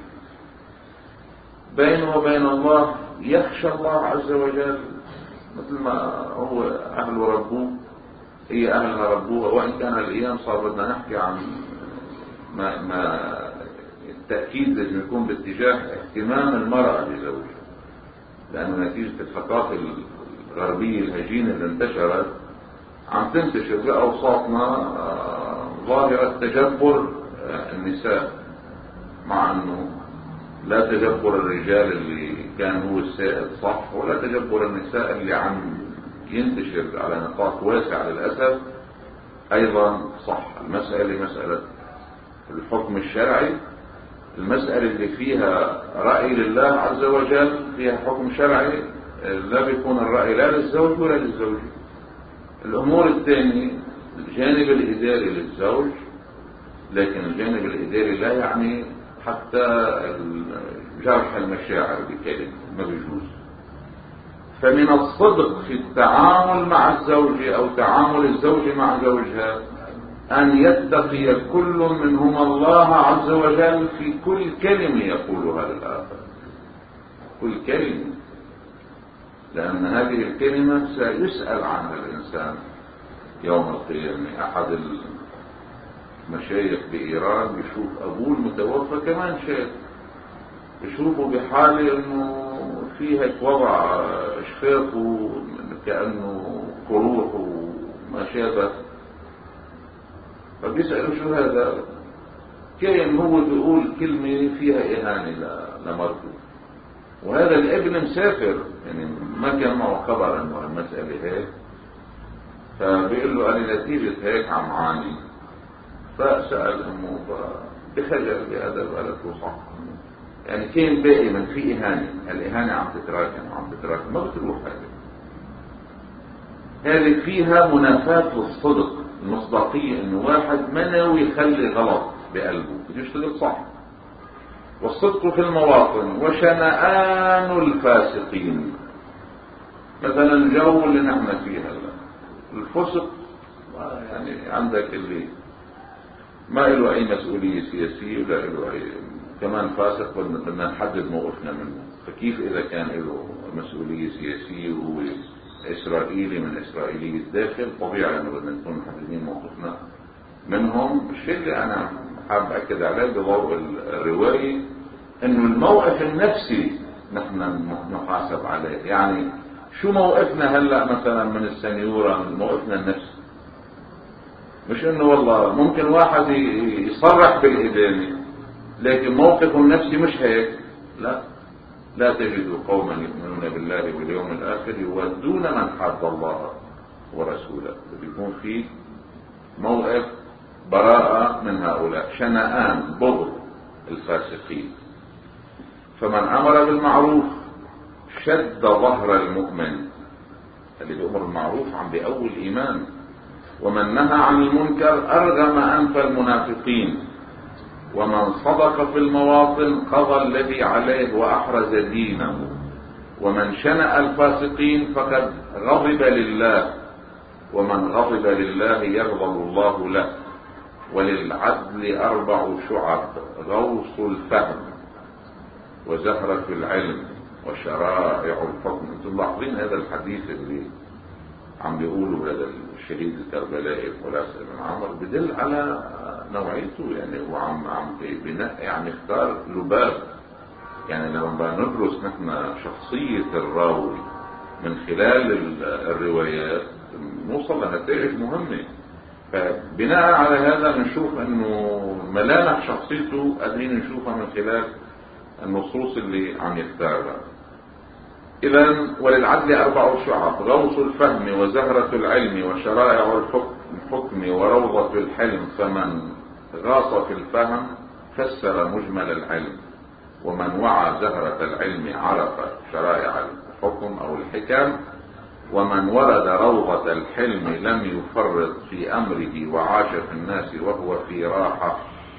بينه وبين الله يخشى الله عز وجل مثل ما هو أهله ربوه، هي أهلها ربوها. وإن كان الأيام صار بدنا نحكي عن ما, ما التأكيد لازم يكون باتجاه اهتمام المرأة بزوجها، لأن نتيجة الثقافة الغربية الهجينة اللي انتشرت عم تنتشر بأوساطنا ظاهرة تجبر النساء، مع أنه لا تجبر الرجال اللي كان هو السائد صح، ولا تجبر النساء اللي عم ينتشر على نطاق واسع للأسف أيضا صح. المسألة مسألة الحكم الشرعي، المسألة اللي فيها رأي لله عز وجل فيها حكم شرعي، لا بيكون الرأي لا للزوج ولا للزوجة. الأمور الثانية الجانب الإداري للزوج، لكن الجانب الإداري لا يعني حتى جرح المشاعر بكلمة، ما بيجوز. فمن الصدق في التعامل مع الزوجة أو تعامل الزوجة مع زوجها أن يتقي كل منهما الله عز وجل في كل كلمة يقولها للآخر، كل كلمة، لأن هذه الكلمة سيسأل عنها الإنسان يوم القيامة. أحد المشايخ بإيران بيشوف أبوه المتوفى كمان شيخ، بيشوفه بحاله إنه في هيك وضع شفافه كأنه قروح وما شابه، فبيسأله شو هذا؟ كان هو بيقول كلمة فيها إهانة لمرته، وهذا الابن مسافر يعني ما كان معه خبر انه المسألة هيك، فبيقول له أنا نتيجة هيك عم عاني. فسأل أمه بخجل بهذا الولد وصح، يعني كان باقي من في إهانة، الإهانة عم تتراكم عم تتراكم ما بتروح. هذه هذه فيها منافاة للصدق، المصداقية، انه واحد ما ناوي يخلي غلط بقلبه بده يشتغل صح. والصدق في المواطن، وشنآن الفاسقين. مثلا الجو اللي نحن فيه هلا الفسق، يعني عندك اللي ما له اي مسؤولية سياسية ولا له اي، كمان فاسق بدنا نحدد موقفنا منه. فكيف اذا كان له مسؤولية سياسية وهو اسرائيلي من اسرائيلية الداخل، طبيعي انه بدنا نكون محددين موقفنا منهم. الشيء اللي انا حاب اكد عليه بضوء الرواية انه الموقف النفسي نحن نحاسب عليه. يعني شو موقفنا هلأ مثلا من السنيورة، من موقفنا النفسي، مش انه والله ممكن واحد يصرح بالإدانة لكن موقف النفسي مش هيك. لا، لا تجد قوما يؤمنون بالله واليوم الآخر يودون من حاد الله ورسوله. بيكون في موقف براءة من هؤلاء، شنآن بغض الفاسقين. فمن أمر بالمعروف شد ظهر المؤمن، اللي بيأمر بالمعروف عم بيقوي الإيمان. ومن نهى عن المنكر أرغم أنف المنافقين. ومن صدق في المواطن قضى الذي عليه وأحرز دينه. ومن شنأ الفاسقين فقد غضب لله، ومن غضب لله يغضب الله له. وللعدل أربع شعب: غوص الفهم وزهرة العلم وشرائع الحكم. انتم ملاحظين هذا الحديث اللي عم بيقولوا هذا الشهيد الكربلائي الخلاصة بن عمر بدل على نوعيته. يعني هو عم عم بناء يعني اختار لباب. يعني لما ندرس نحن شخصية الراوي من خلال الروايات نوصل لنتائج مهمة. فبناء على هذا نشوف انه ملامح شخصيته قادرين نشوفها من خلال النصوص اللي عم يختارها. اذا وللعدل اربع شعب: غوص الفهم وزهرة العلم وشرائع الحكم وروضة الحلم. فمن غاص في الفهم فسر مجمل العلم، ومن وعى زهرة العلم عرف شرائع الحكم او الحكم، ومن ورد روضة الحلم لم يفرط في امره وعاش في الناس وهو في راحة.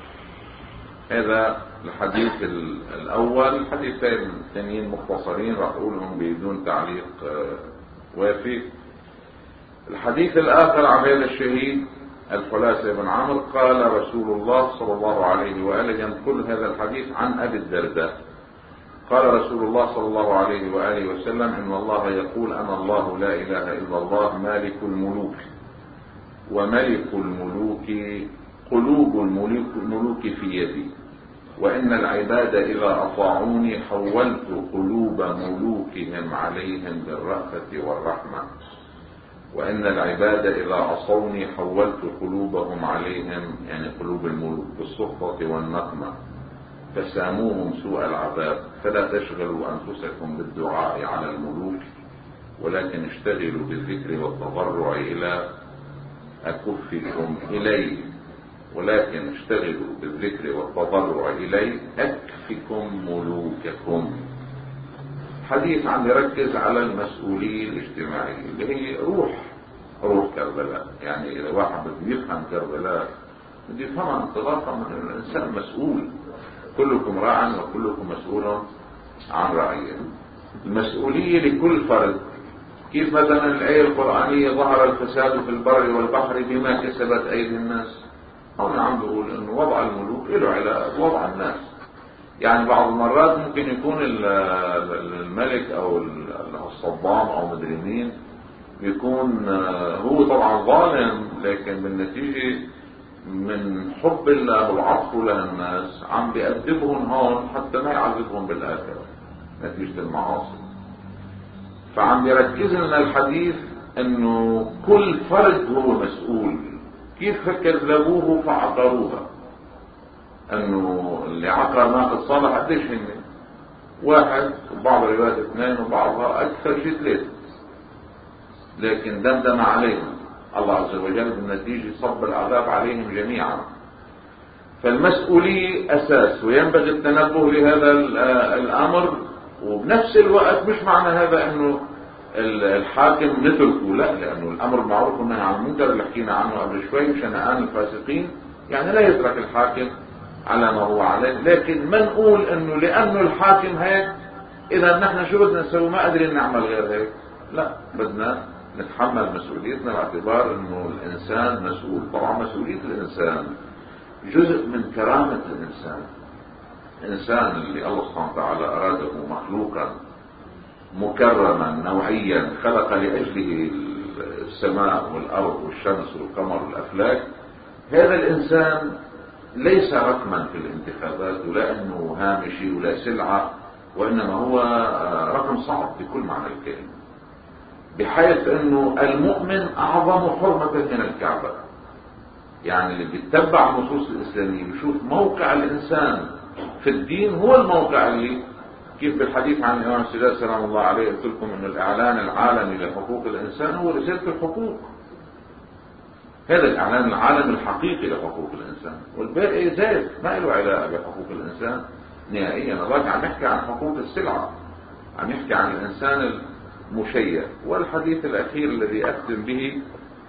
هذا الحديث الاول. الحديثين الثانيين مختصرين راح اقولهم بدون تعليق وافي. الحديث الاخر عن هذا الشهيد الخلاصة بن عمرو قال رسول الله صلى الله عليه وآله، ينقل هذا الحديث عن ابي الدرداء، قال رسول الله صلى الله عليه وآله وسلم: إن الله يقول أنا الله لا إله إلا الله مالك الملوك، وملك الملوك قلوب الملوك في يدي، وإن العباد إذا أطاعوني حولت قلوب ملوكهم عليهم بالرأفة والرحمة، وإن العباد إذا عصوني حولت قلوبهم عليهم، يعني قلوب الملوك، بالسخطة والنقمة، فساموهم سوء العذاب. فلا تشغلوا أنفسكم بالدعاء على الملوك، ولكن اشتغلوا بالذكر والتضرع إلى أكفكم إليه، ولكن اشتغلوا بالذكر والتضرع إليه أكفكم ملوككم. حديث عم يركز على المسؤولية الاجتماعية اللي هي روح روح كربلاء. يعني إذا واحد بده يفهم كربلاء بده يفهمها انطلاقا من الإنسان مسؤول. كلكم راع وكلكم مسؤول عن رعية. المسؤولية لكل فرد. كيف مثلا الآية القرآنية ظهر الفساد في البر والبحر بما كسبت أيدي الناس. هون عم بقول انه وضع الملوك له علاقة بوضع الناس. يعني بعض المرات ممكن يكون الملك او الصدام او مدري مين يكون هو طبعا ظالم، لكن بالنتيجة من حب الله وعطفه للناس عم بيأدبهم هون حتى ما يعذبهم بالآخرة نتيجة المعاصي. فعم يركز لنا الحديث انه كل فرد هو مسؤول. كيف كذبوه فعقروها؟ انه اللي عقر ناقة صالح قديش هن؟ واحد، وبعض الروايات اثنين، وبعضها اكثر شيء ثلاثة، لكن دمدم عليهم الله عز وجل بالنتيجة صب العذاب عليهم جميعا. فالمسؤولية اساس، وينبغي التنبه لهذا الامر. وبنفس الوقت مش معنى هذا انه الحاكم نتركه، لا، لانه الامر معروف والنهي عن المنكر اللي حكينا عنه قبل شوي شنآن الفاسقين، يعني لا يترك الحاكم على ما هو عليه. لكن ما نقول انه لانه الحاكم هيك اذا نحن شو بدنا نسوي؟ ما قادرين نعمل غير هيك. لا، بدنا نتحمل مسؤوليتنا باعتبار انه الانسان مسؤول. طبعا مسؤولية الانسان جزء من كرامة الانسان. الانسان اللي الله سبحانه وتعالى اراده مخلوقا مكرما نوعيا، خلق لأجله السماء والأرض والشمس والقمر والأفلاك، هذا الإنسان ليس رقما في الانتخابات، ولا أنه هامشي ولا سلعة، وإنما هو رقم صعب بكل معنى الكلمة، بحيث أنه المؤمن أعظم حرمة من الكعبة. يعني اللي بيتبع النصوص الإسلامية بيشوف موقع الإنسان في الدين هو الموقع اللي كيف بالحديث عن الإمام السادات سلام الله عليه قلت لكم أن الإعلان العالمي لحقوق الإنسان هو رسالة الحقوق. هذا الإعلان العالمي الحقيقي لحقوق الإنسان، والباقي زاد ما له علاقة بحقوق الإنسان نهائيا. الراجل عم يحكي عن حقوق السلعة، عم يحكي عن الإنسان المشيع. والحديث الأخير الذي أختم به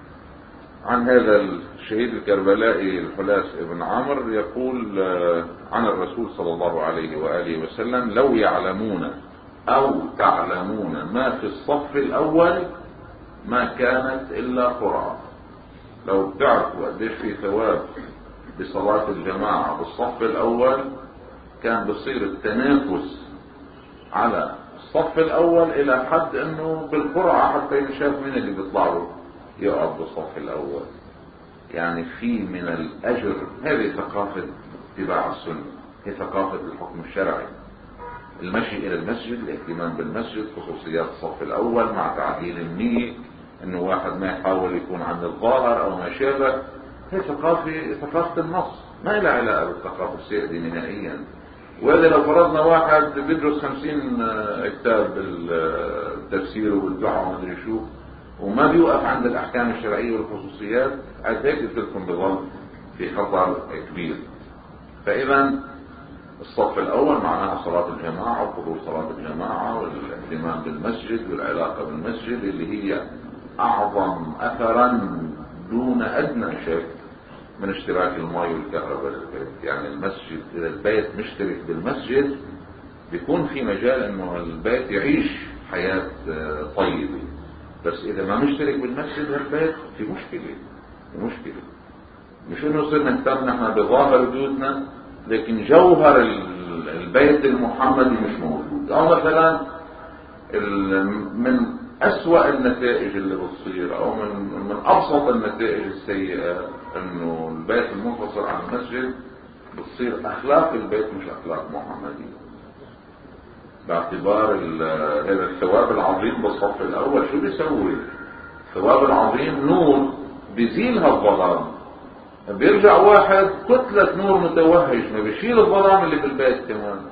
عن هذا الشهيد الكربلائي الحلاس ابن عمرو يقول عن الرسول صلى الله عليه وآله وسلم: لو يعلمون أو تعلمون ما في الصف الأول ما كانت إلا قرعة. لو بتعرفوا قديش في ثواب بصلاة الجماعة بالصف الأول كان بصير التنافس على الصف الأول إلى حد أنه بالقرعة حتى ينشاف من اللي بيطلع له يقعد بالصف الأول. يعني في من الأجر. هذه ثقافة اتباع السنة، هي ثقافة الحكم الشرعي. المشي إلى المسجد، الاهتمام بالمسجد، خصوصيات الصف الأول مع تعديل النية، انه واحد ما يحاول يكون عند الظاهر او ما شابه. هي ثقافة ثقافة النص، ما لها علاقة بالثقافة السيئة نهائيا. وهذا لو فرضنا واحد بيدرس خمسين كتاب بالتفسير والدعاء وما ادري شو وما بيوقف عند الاحكام الشرعية والخصوصيات، عاد هيك قلت لكم بظل في خطر كبير. فاذا الصف الاول معناها صلاة الجماعة وحضور صلاة الجماعة والاهتمام بالمسجد والعلاقة بالمسجد اللي هي اعظم اثرا دون ادنى شك من اشتراك الماء والكهرباء للبيت. يعني المسجد اذا البيت مشترك بالمسجد بيكون في مجال انه البيت يعيش حياة طيبة. بس اذا ما مشترك بالمسجد هالبيت في مشكلة في مشكلة مش انه صرنا نهتم نحن بظاهر بيوتنا لكن جوهر البيت المحمدي مش موجود. او مثلا من اسوأ النتائج اللي بتصير او من من ابسط النتائج السيئة انه البيت المنفصل عن المسجد بتصير اخلاق البيت مش اخلاق محمدية. باعتبار هذا الثواب العظيم بالصف الاول شو بيسوي؟ الثواب العظيم نور بيزيل هالظلام، بيرجع واحد كتلة نور متوهج ما بيشيل الظلام اللي بالبيت. كمان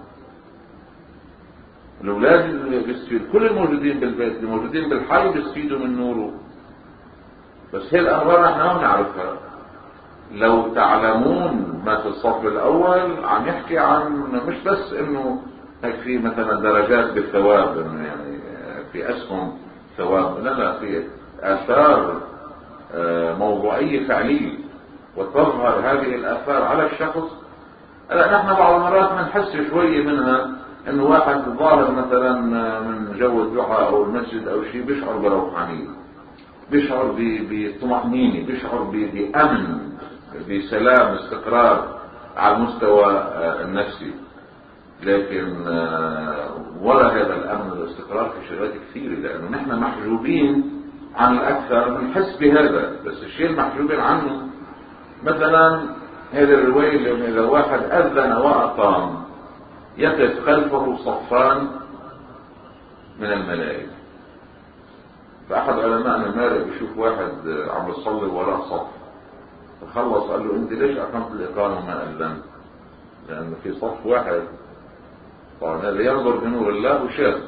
الاولاد اللي بيستفيدوا، كل الموجودين بالبيت اللي موجودين بالحي بيستفيدوا من نوره. بس هي الانوار نحن ما بنعرفها. لو تعلمون ما في الصف الاول عم يحكي عن مش بس انه هيك في مثلا درجات بالثواب، انه يعني في اسهم ثواب، لا لا، في اثار موضوعية فعلية وتظهر هذه الاثار على الشخص. هلا نحن بعض المرات بنحس شوية منها انه واحد ظاهر مثلا من جو الدعاء او المسجد او شيء بيشعر بروحانية، بيشعر بطمأنينة، بيشعر بأمن، بسلام، استقرار على المستوى النفسي. لكن ولا هذا الأمن والاستقرار في شغلات كثيرة، لأنه نحن محجوبين عن الأكثر بنحس بهذا. بس الشيء المحجوبين عنه مثلا هذه الرواية اللي إذا واحد أذن وأقام يقف خلفه صفان من الملائكة. فأحد علماء مالك بيشوف واحد عم يصلي وراء صف، فخلص قال له: أنت ليش أقمت الإقامة وما أذنت؟ لأنه في صف واحد طبعا هذا ينظر بنور الله وشاف.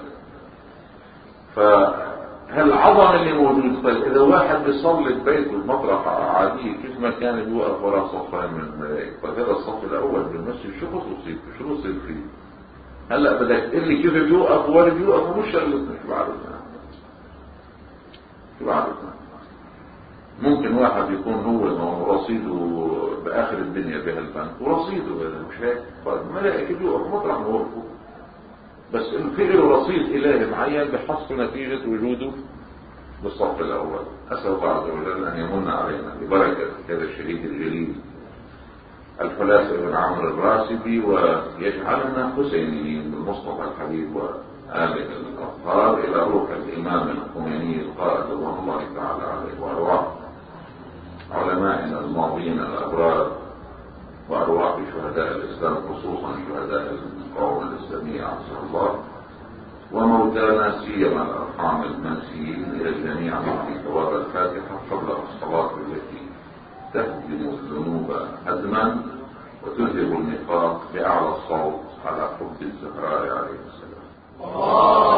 فهالعظم اللي موجود. طيب إذا واحد بيصلي ببيته بمطرح عادية كيف ما كان بيوقف وراء صفان من الملائكة؟ طيب هذا الصف الأول بالمسجد شو خصوصيته؟ شو بصير فيه؟ هلا بدك تقول لي كيف بيوقف ولا بيوقف ومش شغلتنا. شو بعرفنا شو بعرفنا ممكن واحد يكون هو رصيده بآخر الدنيا بهالبنك ورصيده مش هيك. طيب الملائكة بيوقف مطرح ما وقفوا، بس في له رصيد إلهي معين بحصل نتيجة وجوده بالصف الأول. أسأل الله عز وجل أن يمن علينا ببركة هذا الشهيد الجليل الحلاس بن عمرو الراسبي، ويجعلنا حسينيين بالمصطفى الحبيب وآله الأطهار إلى روح الإمام الخميني القائد رضوان الله تعالى عليه، وأرواح علمائنا الماضين الأبرار، وأرواح شهداء الإسلام خصوصا شهداء القوم الإسلامية عز الله، وموتانا سيما الأرحام المنسيين إلى الجميع في ثواب الفاتحة قبل الصلاة التي تهدم الذنوب هدما وتذهب النفاق الإنفاق بأعلى الصوت على حب الزهراء عليه السلام. الله